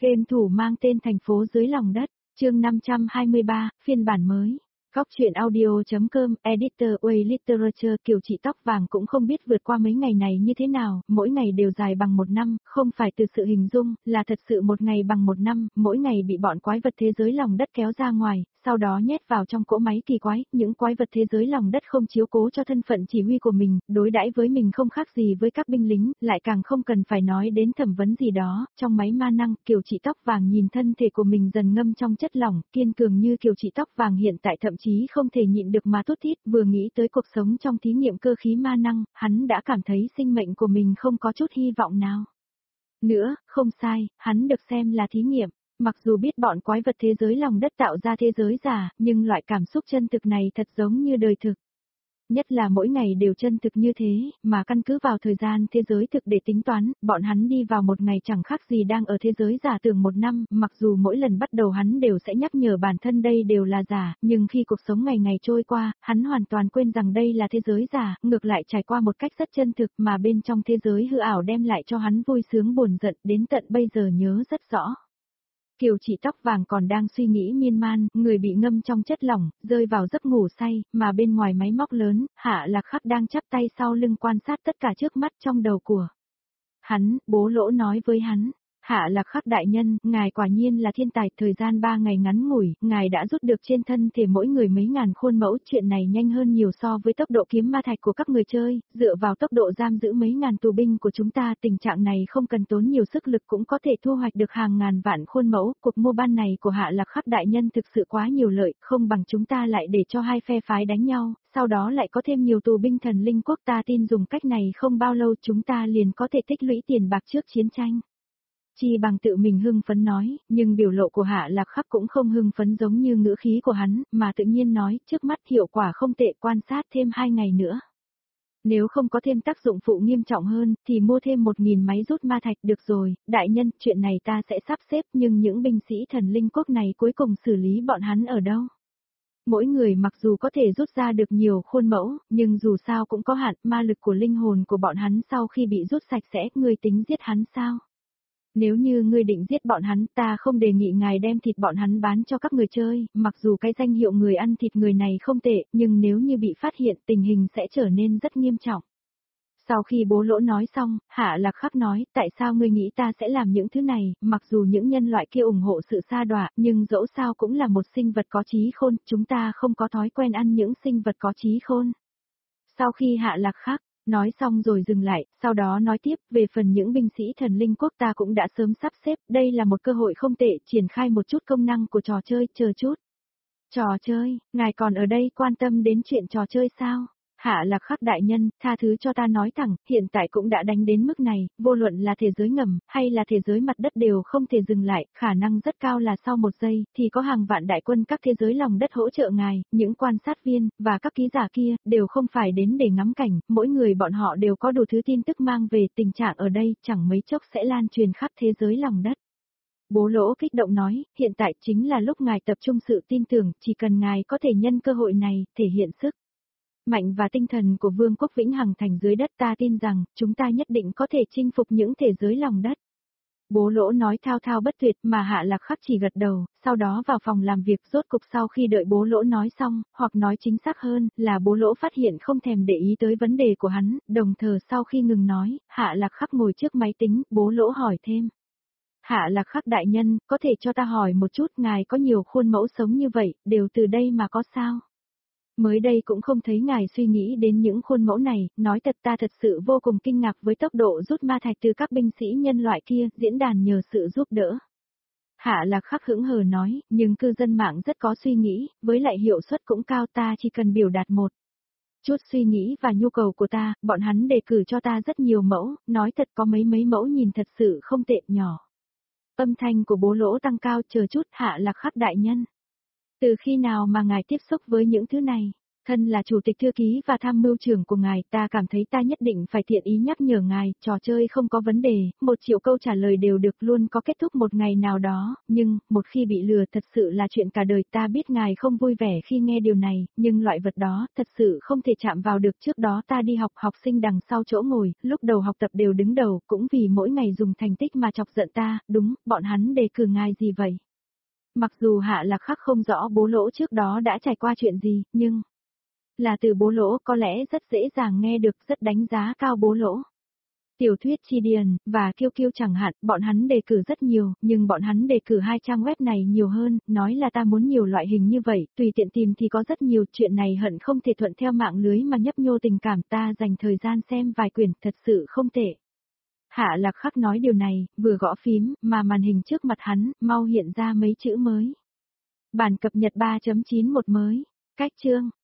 Game thủ mang tên Thành phố dưới lòng đất, chương 523, phiên bản mới. Góc truyện audio.com, editor Way Literature. Kiều chị tóc vàng cũng không biết vượt qua mấy ngày này như thế nào, mỗi ngày đều dài bằng một năm, không phải từ sự hình dung, là thật sự một ngày bằng một năm, mỗi ngày bị bọn quái vật thế giới lòng đất kéo ra ngoài, sau đó nhét vào trong cỗ máy kỳ quái, những quái vật thế giới lòng đất không chiếu cố cho thân phận chỉ huy của mình, đối đãi với mình không khác gì với các binh lính, lại càng không cần phải nói đến thẩm vấn gì đó, trong máy ma năng, Kiều chị tóc vàng nhìn thân thể của mình dần ngâm trong chất lỏng, kiên cường như Kiều chị tóc vàng hiện tại thậm chí không thể nhịn được mà thút thít, vừa nghĩ tới cuộc sống trong thí nghiệm cơ khí ma năng, hắn đã cảm thấy sinh mệnh của mình không có chút hy vọng nào. Nữa, không sai, hắn được xem là thí nghiệm. Mặc dù biết bọn quái vật thế giới lòng đất tạo ra thế giới giả, nhưng loại cảm xúc chân thực này thật giống như đời thực. Nhất là mỗi ngày đều chân thực như thế, mà căn cứ vào thời gian thế giới thực để tính toán, bọn hắn đi vào một ngày chẳng khác gì đang ở thế giới giả tưởng một năm, mặc dù mỗi lần bắt đầu hắn đều sẽ nhắc nhở bản thân đây đều là giả, nhưng khi cuộc sống ngày ngày trôi qua, hắn hoàn toàn quên rằng đây là thế giới giả, ngược lại trải qua một cách rất chân thực mà bên trong thế giới hư ảo đem lại cho hắn vui sướng buồn giận đến tận bây giờ nhớ rất rõ. Kiều chị tóc vàng còn đang suy nghĩ miên man, người bị ngâm trong chất lỏng, rơi vào giấc ngủ say, mà bên ngoài máy móc lớn, Hạ Lạc Khắc đang chắp tay sau lưng quan sát tất cả trước mắt trong đầu của hắn. Bố Lỗ nói với hắn, Hạ Lạc Khắc đại nhân, ngài quả nhiên là thiên tài, thời gian 3 ngày ngắn ngủi, ngài đã rút được trên thân thể mỗi người mấy ngàn khuôn mẫu, chuyện này nhanh hơn nhiều so với tốc độ kiếm ma thạch của các người chơi, dựa vào tốc độ giam giữ mấy ngàn tù binh của chúng ta, tình trạng này không cần tốn nhiều sức lực cũng có thể thu hoạch được hàng ngàn vạn khuôn mẫu, cuộc mua bán này của Hạ Lạc Khắc đại nhân thực sự quá nhiều lợi, không bằng chúng ta lại để cho hai phe phái đánh nhau, sau đó lại có thêm nhiều tù binh thần linh quốc, ta tin dùng cách này không bao lâu chúng ta liền có thể tích lũy tiền bạc trước chiến tranh. Chi bằng tự mình hưng phấn nói, nhưng biểu lộ của Hạ Lạc Khắc cũng không hưng phấn giống như ngữ khí của hắn, mà tự nhiên nói, trước mắt hiệu quả không tệ, quan sát thêm 2 ngày nữa. Nếu không có thêm tác dụng phụ nghiêm trọng hơn, thì mua thêm 1000 máy rút ma thạch được rồi, đại nhân, chuyện này ta sẽ sắp xếp, nhưng những binh sĩ thần linh quốc này cuối cùng xử lý bọn hắn ở đâu? Mỗi người mặc dù có thể rút ra được nhiều khuôn mẫu, nhưng dù sao cũng có hạn, ma lực của linh hồn của bọn hắn sau khi bị rút sạch sẽ, ngươi tính giết hắn sao? Nếu như ngươi định giết bọn hắn, ta không đề nghị ngài đem thịt bọn hắn bán cho các người chơi, mặc dù cái danh hiệu người ăn thịt người này không tệ, nhưng nếu như bị phát hiện tình hình sẽ trở nên rất nghiêm trọng. Sau khi Bố Lỗ nói xong, Hạ Lạc Khắc nói, tại sao ngươi nghĩ ta sẽ làm những thứ này, mặc dù những nhân loại kia ủng hộ sự sa đọa, nhưng dẫu sao cũng là một sinh vật có trí khôn, chúng ta không có thói quen ăn những sinh vật có trí khôn. Sau khi Hạ Lạc Khắc nói xong rồi dừng lại, sau đó nói tiếp, về phần những binh sĩ thần linh quốc ta cũng đã sớm sắp xếp, đây là một cơ hội không tệ, triển khai một chút công năng của trò chơi, chờ chút. Trò chơi, ngài còn ở đây quan tâm đến chuyện trò chơi sao? Hạ Lạc Khắc đại nhân, tha thứ cho ta nói thẳng, hiện tại cũng đã đánh đến mức này, vô luận là thế giới ngầm, hay là thế giới mặt đất đều không thể dừng lại, khả năng rất cao là sau 1 giây, thì có hàng vạn đại quân các thế giới lòng đất hỗ trợ ngài, những quan sát viên, và các ký giả kia, đều không phải đến để ngắm cảnh, mỗi người bọn họ đều có đủ thứ tin tức mang về, tình trạng ở đây, chẳng mấy chốc sẽ lan truyền khắp thế giới lòng đất. Bố Lỗ kích động nói, hiện tại chính là lúc ngài tập trung sự tin tưởng, chỉ cần ngài có thể nhân cơ hội này, thể hiện sức mạnh và tinh thần của Vương quốc Vĩnh Hằng Thành dưới đất, ta tin rằng, chúng ta nhất định có thể chinh phục những thế giới lòng đất. Bố Lỗ nói thao thao bất tuyệt mà Hạ Lạc Khắc chỉ gật đầu, sau đó vào phòng làm việc. Rốt cục sau khi đợi Bố Lỗ nói xong, hoặc nói chính xác hơn, là Bố Lỗ phát hiện không thèm để ý tới vấn đề của hắn, đồng thời sau khi ngừng nói, Hạ Lạc Khắc ngồi trước máy tính, Bố Lỗ hỏi thêm. Hạ Lạc Khắc đại nhân, có thể cho ta hỏi một chút, ngài có nhiều khuôn mẫu sống như vậy, đều từ đây mà có sao? Mới đây cũng không thấy ngài suy nghĩ đến những khuôn mẫu này, nói thật ta thật sự vô cùng kinh ngạc với tốc độ rút ma thạch từ các binh sĩ nhân loại kia, diễn đàn nhờ sự giúp đỡ. Hạ Lạc Khắc hững hờ nói, nhưng cư dân mạng rất có suy nghĩ, với lại hiệu suất cũng cao, ta chỉ cần biểu đạt một chút suy nghĩ và nhu cầu của ta, bọn hắn đề cử cho ta rất nhiều mẫu, nói thật có mấy mẫu nhìn thật sự không tệ nhỏ. Âm thanh của Bố Lỗ tăng cao, chờ chút, Hạ Lạc Khắc đại nhân. Từ khi nào mà ngài tiếp xúc với những thứ này? Thân là chủ tịch thư ký và tham mưu trưởng của ngài, ta cảm thấy ta nhất định phải thiện ý nhắc nhở ngài, trò chơi không có vấn đề, 1 triệu câu trả lời đều được luôn có kết thúc một ngày nào đó, nhưng, một khi bị lừa thật sự là chuyện cả đời. Ta biết ngài không vui vẻ khi nghe điều này, nhưng loại vật đó, thật sự không thể chạm vào được. Trước đó ta đi học, học sinh đằng sau chỗ ngồi, lúc đầu học tập đều đứng đầu, cũng vì mỗi ngày dùng thành tích mà chọc giận ta, đúng, bọn hắn đề cử ngài gì vậy? Mặc dù Hạ Lạc Khắc không rõ Bố Lỗ trước đó đã trải qua chuyện gì, nhưng là từ Bố Lỗ có lẽ rất dễ dàng nghe được, rất đánh giá cao Bố Lỗ. Tiểu thuyết chi điền, và kiêu kiêu chẳng hạn, bọn hắn đề cử rất nhiều, nhưng bọn hắn đề cử 2 trang web này nhiều hơn, nói là ta muốn nhiều loại hình như vậy, tùy tiện tìm thì có rất nhiều, chuyện này hận không thể thuận theo mạng lưới mà nhấp nhô tình cảm. Ta dành thời gian xem vài quyển, thật sự không tệ. Hạ Lạc Khắc nói điều này, vừa gõ phím, mà màn hình trước mặt hắn, mau hiện ra mấy chữ mới. Bản cập nhật 3.91 mới. Cách chương.